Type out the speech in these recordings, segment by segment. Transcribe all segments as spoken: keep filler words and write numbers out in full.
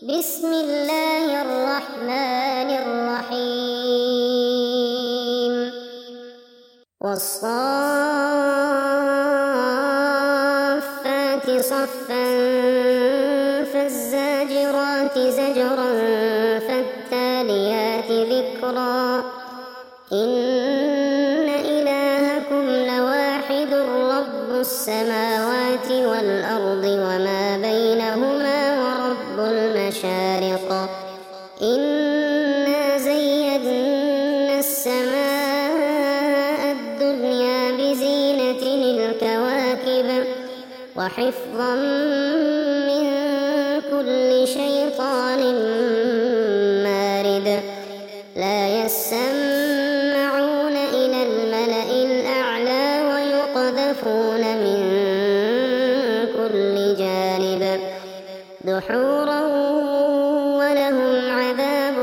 بسم الله الرحمن الرحيم والصافات صفا فالزاجرات زجرا فالتاليات ذكرا إن إلهكم لواحد رب السماوات والأرض وما بينهما ورب المشارق إنا زينا السماء الدنيا بزينة الكواكب وحفظا من كل شيطان مارد لا يسمعون إلى الملأ الأعلى ويقذفون من كل جانب دحورا ولهم عذاب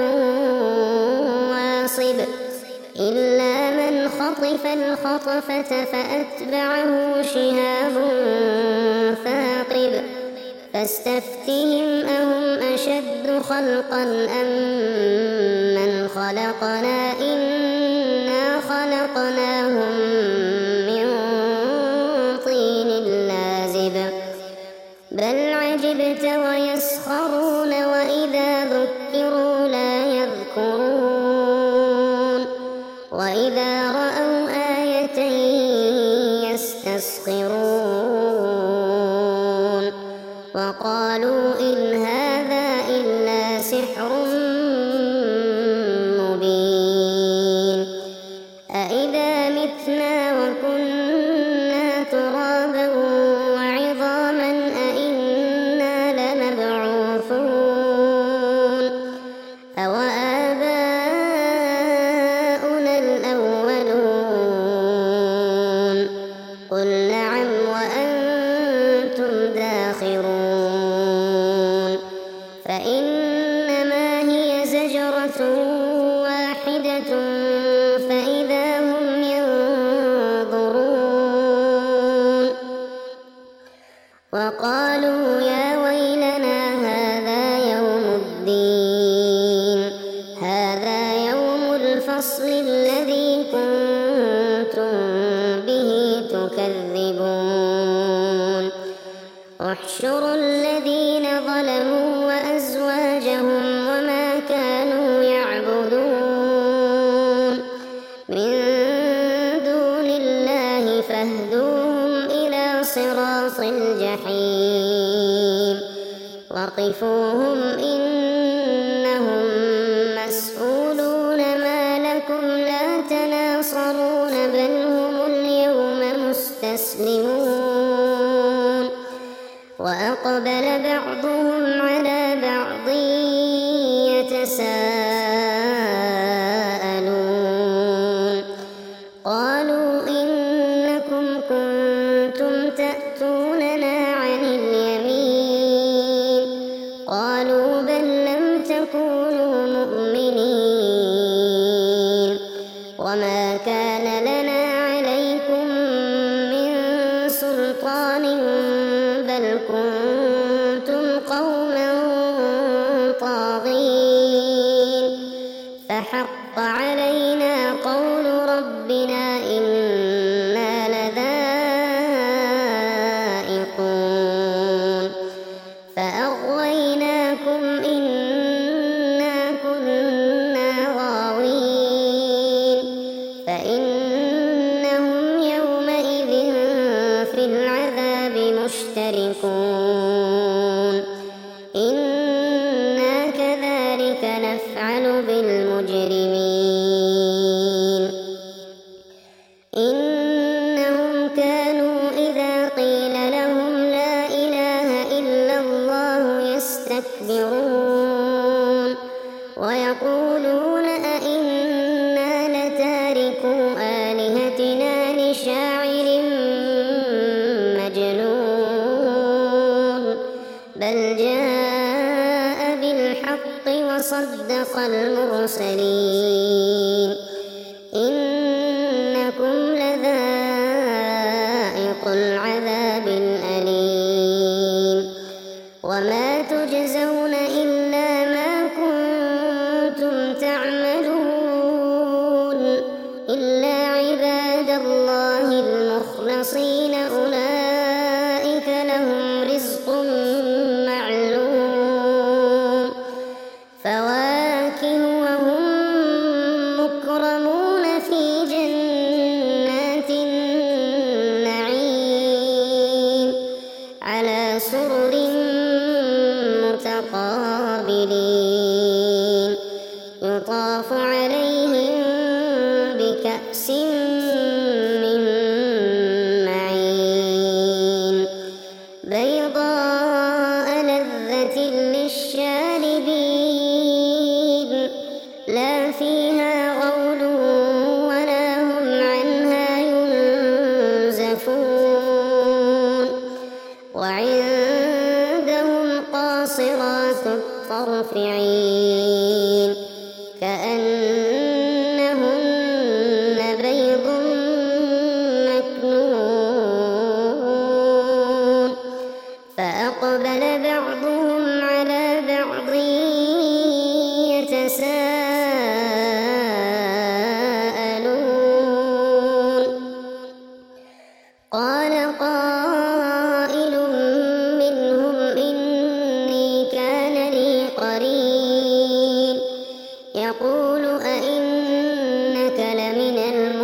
واصب إلا من خطف الخطفة فأتبعه شهاب ثاقب فاستفتهم أهم أشد خلقا أم من خلقنا إنا خلقناهم من طين لازب بل عجبت ويسخرون وإذا ذكروا لا يذكرون وإذا رأوا آية يستسخرون وقالوا إن هذا إلا سحر مبين أإذا متنا وكنا ترابا وعظاما أإنا لمبعوثون أوآباؤنا الأولون قل نعم وأنتم داخرون فإنما هي زجرة واحدة فإذا هم ينظرون وقالوا يا ويلنا هذا يوم الدين هذا يوم الفصل الذي كنتم به تكذبون احشروا الذين ظلموا وأزواجهم وما كانوا يعبدون من دون الله فاهدوهم إلى صراط الجحيم وقفوهم إنهم مسؤولون ما لكم لا تناصرون بل هم اليوم مستسلمون وأقبل بعضهم على بعض يتساءلون قالوا إنكم كنتم تأتوننا عن اليمين قالوا بل لم تكونوا مؤمنين وما كان لنا عليكم من سلطان بل كنتم قوما طاغين فحق علينا قول ربنا إنا لذائقون فأغويناكم إنا كنا غاوين فإنهم يومئذ في العذاب مشتركون إنا كذلك نفعل بالمجرمين إنهم كانوا إذا قيل لهم لا إله إلا الله يستكبرون ويقولون أئنا لتاركو آلهتنا لشاعر مجنون بل جاء بالحق وصدق المرسلين إنكم لذائق العذاب الأليم وما تجزون إلا غابرين يطاف عليهم بكأس من معين بيضاء لذة للشاربين لا فيها غول ولا هم عنها ينزفون وعندهم قاصرات الطرف عين كأنهن بيض مكنون فأقبل بعضهم على بعض يتساءلون قال قائل منهم إني كان لي قرين يقول أئنك لمن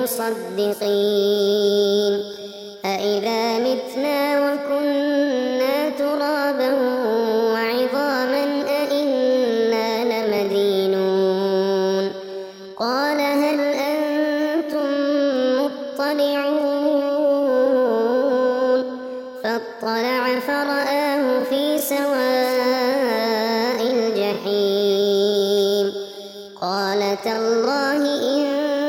المصدقين أئذا متنا وكنا ترابا وعظاما أئنا لمدينون قال هل أنتم مطلعون فاطلع فرآه في سواء الجحيم قال تالله إن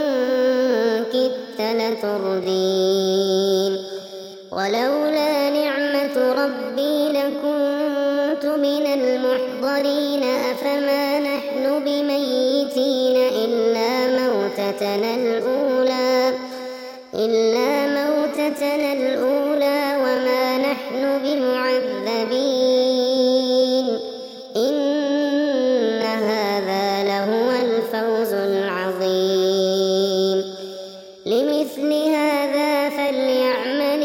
كدت لتردين ولولا نعمة ربي لكنت من المحضرين أفما نحن بميتين إلا موتتنا الأولى إلا موتتنا الأولى وما نحن بمعذبين إن هذا لهو الفوز العظيم لمثل هذا فليعمل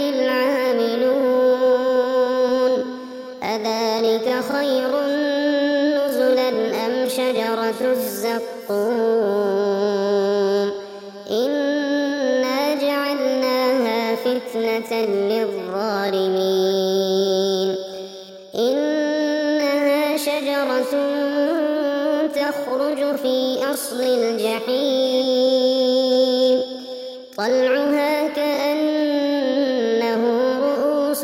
العاملون أذلك خير نزلا أم شجرة الزقوم إنا جعلناها فتنة للظالمين إنها شجرة تخرج في أصل الجحيم طلعها كأنه رؤوس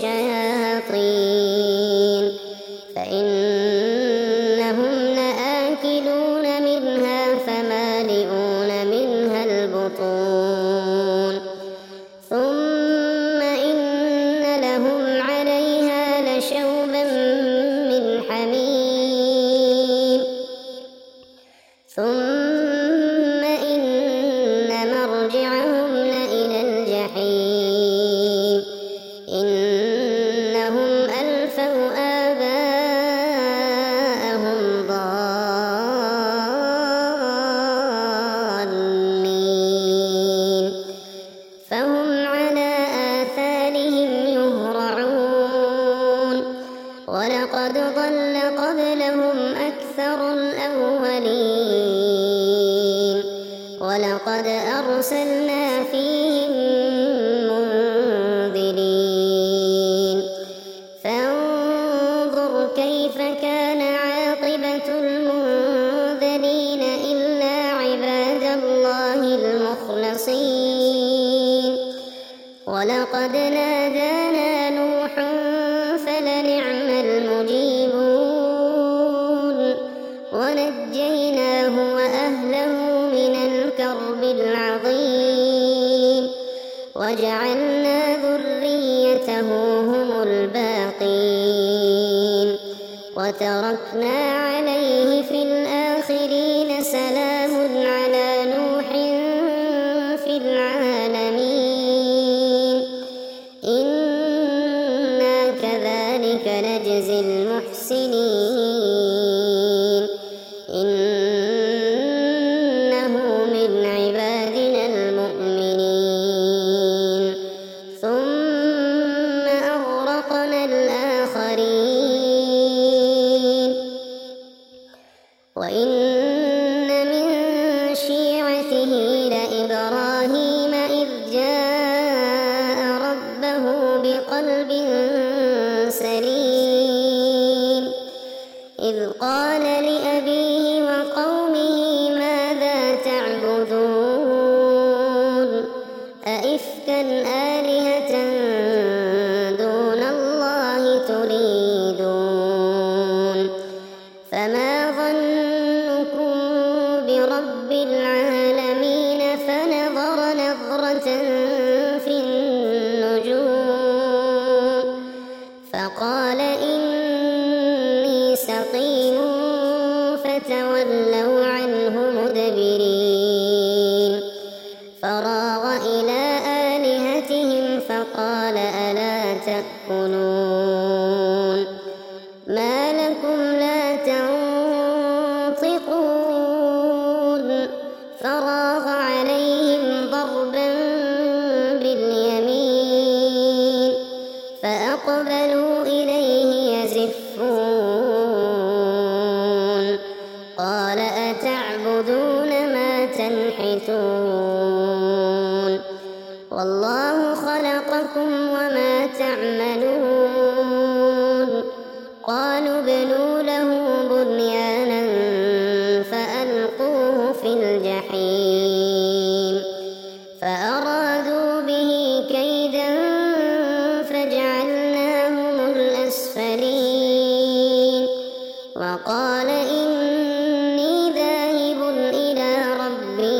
الشياطين فإنهم لآكلون منها فمالئون منها البطون ثم إن لهم عليها لشوبا من حميم ثم إن مرجعهم لإلى الجحيم إنهم ألفوا آباءهم ضالين فهم على آثارهم يهرعون ولقد ضل قبلهم أكثر الأولين ولقد أرسلنا فيهم منذرين فانظر كيف كان عاقبة المنذرين إلا عباد الله المخلصين ولقد نادانا نوح فلنعم المجيبون ونجيناه وأهله من الكرب العظيم وجعلنا ذريته هم الباقين وتركنا عليه في الآخرين سلام على نوح في العالمين إنا كذلك نجزي المحسنين إنه من عبادنا المؤمنين ثم أغرقنا الآخرين وإن من شيعته لإبراهيم إذ جاء ربه بقلب سليم إذ قال لأبيه وقومه ماذا تعبدون أئفكا آلهة دون الله تريدون فما ظنكم برب العالمين فنظر نظرة في النجوم فقال إني سقيم فتولوا عنه مدبرين فراغ إلى آلهتهم فقال ألا تأكلون ما لكم لا تنطقون فراغ عليهم ضربا باليمين فأقبلوا إليه يزفون قال أتعبدون ما تنحتون والله خلقكم وما تعملون قالوا ابنوا له بنيانا فألقوه في الجحيم فأرادوا به كيدا فجعلناهم الأسفلين وقال إني ذاهب إلى ربي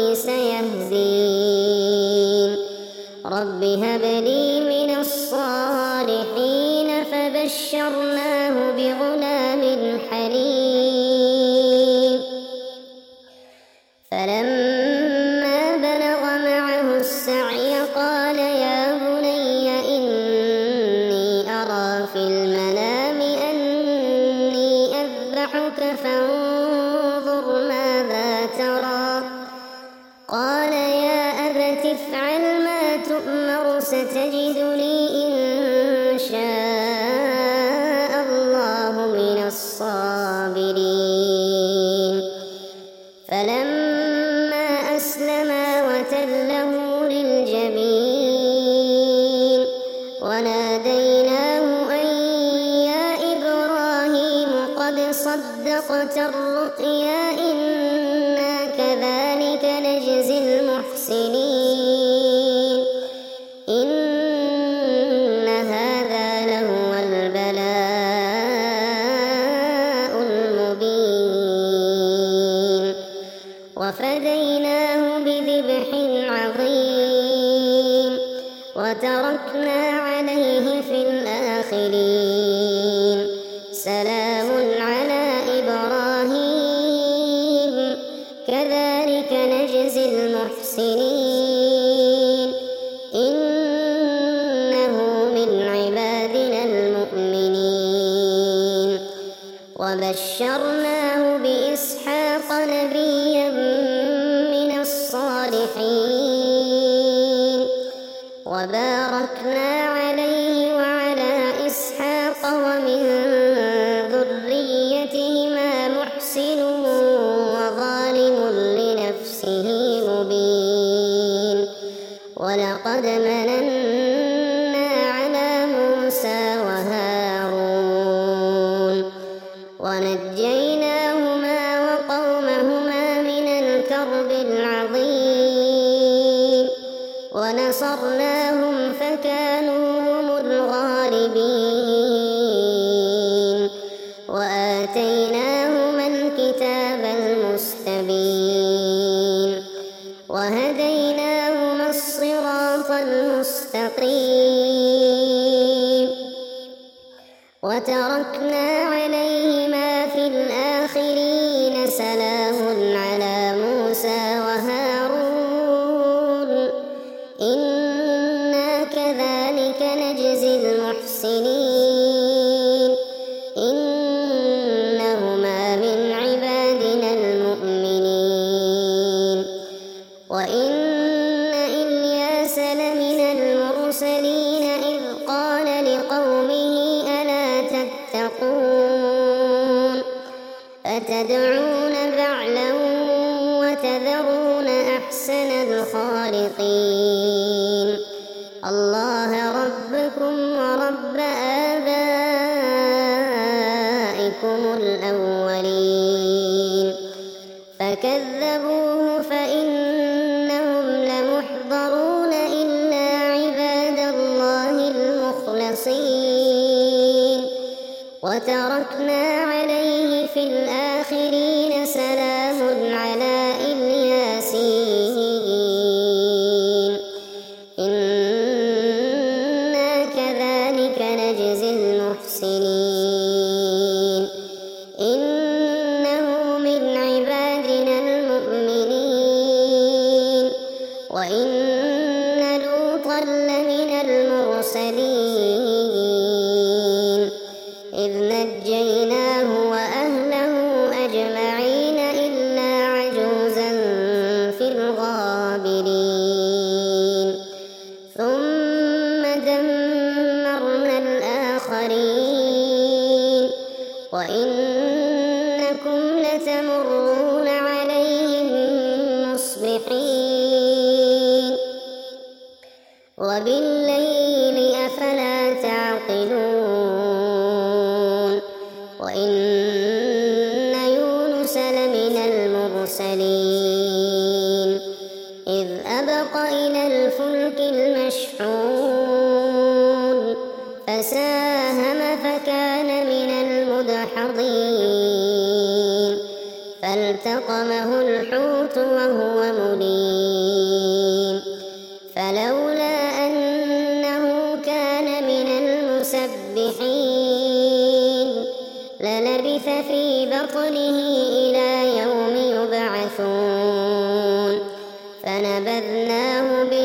سيهدين رب هب لي من الصالحين فبشرناه بغلام حليم فلما بلغ معه السعي قال يا بني إني أرى في المنام أني أذبحك فانظر ماذا ترى قال يا أبت افعل ما تؤمر ستجدني إن شاء الله من الصابرين فلما أسلما وتله للجبين وناديناه أن يا إبراهيم قد صدقت الرؤيا إنا كذلك نجزي المحسنين إن هذا لهو البلاء المبين وفديناه بذبح عظيم وتركنا عليه في الآخرين سلام على إبراهيم كذلك نجزي المحسنين إنه من عبادنا المؤمنين وبشرناه بإسحاق نبيا من الصالحين وباركنا عليه وعلى إسحاق ومن ذريتهما محسن وظالم لنفسه مبين ولقد مننا على موسى وهارون ونجيناهما وقومهما من الكرب العظيم ونصرناهم فكانوا هم الغالبين وآتيناهما الكتاب المستبين وهديناهما الصراط المستقيم وتركنا عليهما في الآخرين سلام على موسى وهارون إنا كذلك نجزي المحسنين إنهما من عبادنا المؤمنين وإن إلياس لمن المرسلين إذ قال لقومه ألا تتقون أتدعون بعلا وتذرون أحسن الخالقين الله ربكم ورب آبائكم الأولين الأولين فكذبوه فإنهم لمحضرون إلا عباد الله المخلصين وتركنا عليه في الآخرين سلام على الياسين إنا كذلك نجزي المحسنين إنه من عبادنا المؤمنين وإن لوطا لمن المرسلين إذ نجيناه وأهله أجمعين إلا عجوزا في الغابرين ثم دمرنا الآخرين وإنكم لتمرون عليهم مصبحين وبالليل أفلا تعقلون وإن يونس لمن المرسلين إذ أبق إلى الفلك المشحون فساهم فكان من المدحضين فالتقمه الحوت وهو مليم فلولا أنه كان من المسبحين للبث في بطنه إلى يوم يبعثون فنبذناه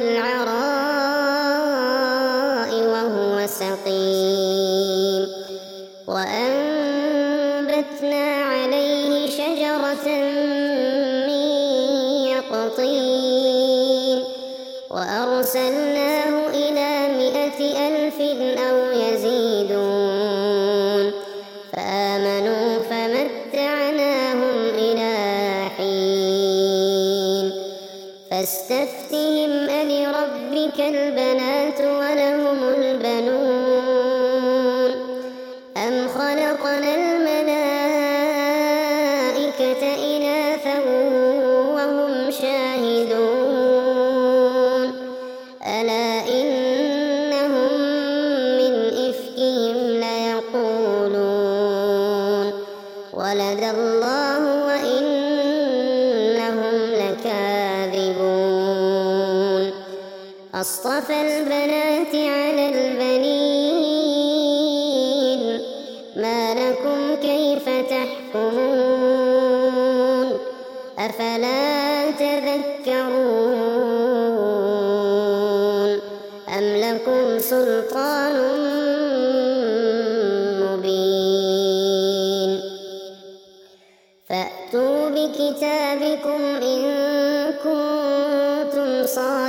بالعراء وهو سقيم وأنبتنا عليه شجرة من يقطين وأرسلناه إلى مائة ألف أو يزيدون فآمنوا فمتعناهم إلى حين فاستفتهم ألربك البنات ولهم البنون أم خلقنا الملائكة إناثا وهم شاهدون ألا إنهم من إفكهم ليقولون ولد الله وإنهم لكاذبون أصطفى البنات على البنين ما لكم كيف تحكمون أفلا تذكرون أم لكم سلطان مبين فأتوا بكتابكم إن كنتم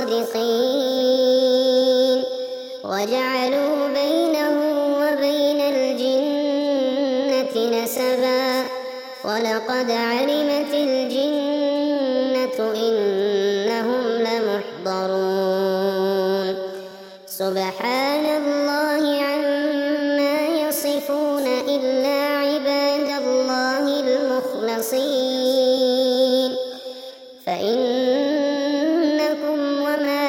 صادقين وجعلوا بينه وبين الجنة نسبا ولقد علمت الجنة إنهم لمحضرون سبحان الله عما يصفون إلا عباد الله المخلصين فإنكم وما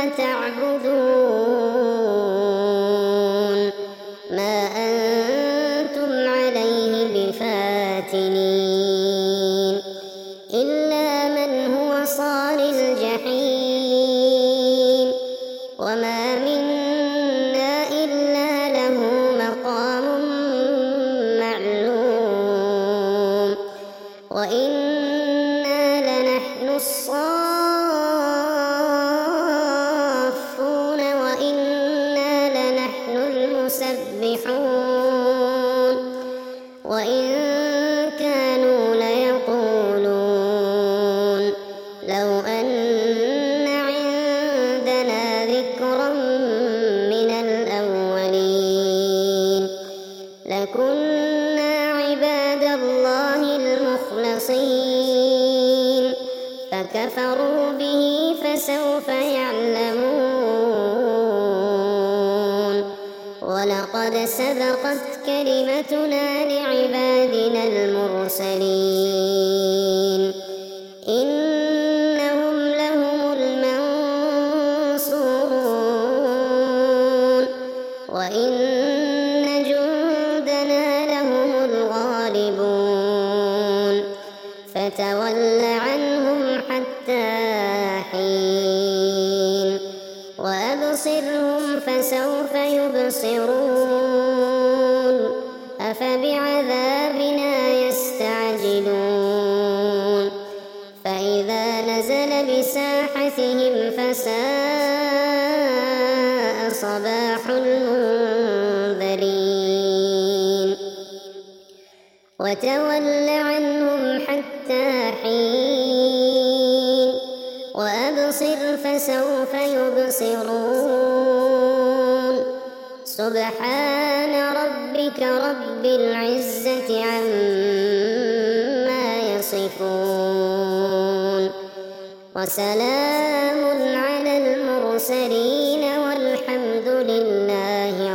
تعبدون ما أنتم عليه بفاتنين إلا من هو صال الجحيم وما منا إلا له مقام معلوم وإنا لنحن الصافون وإنا لنحن المسبحون وإن كانوا ليقولون لو أن عندنا ذكرا من الأولين لكنا عباد الله المخلصين فكفروا به فسوف يعلمون ولقد سبقت كلمتنا لعبادنا المرسلين إنهم لهم المنصورون وإن جندنا لهم الغالبون فتول عنهم حتى حين وأبصرهم فسوف يبصرون أفبعذابنا يستعجلون فإذا نزل بساحتهم فساء صباح المنذرين وتول عنهم حتى حين وأبصر فسوف يبصرون سبحان ربك رب العزة عما يصفون وسلام على المرسلين والحمد لله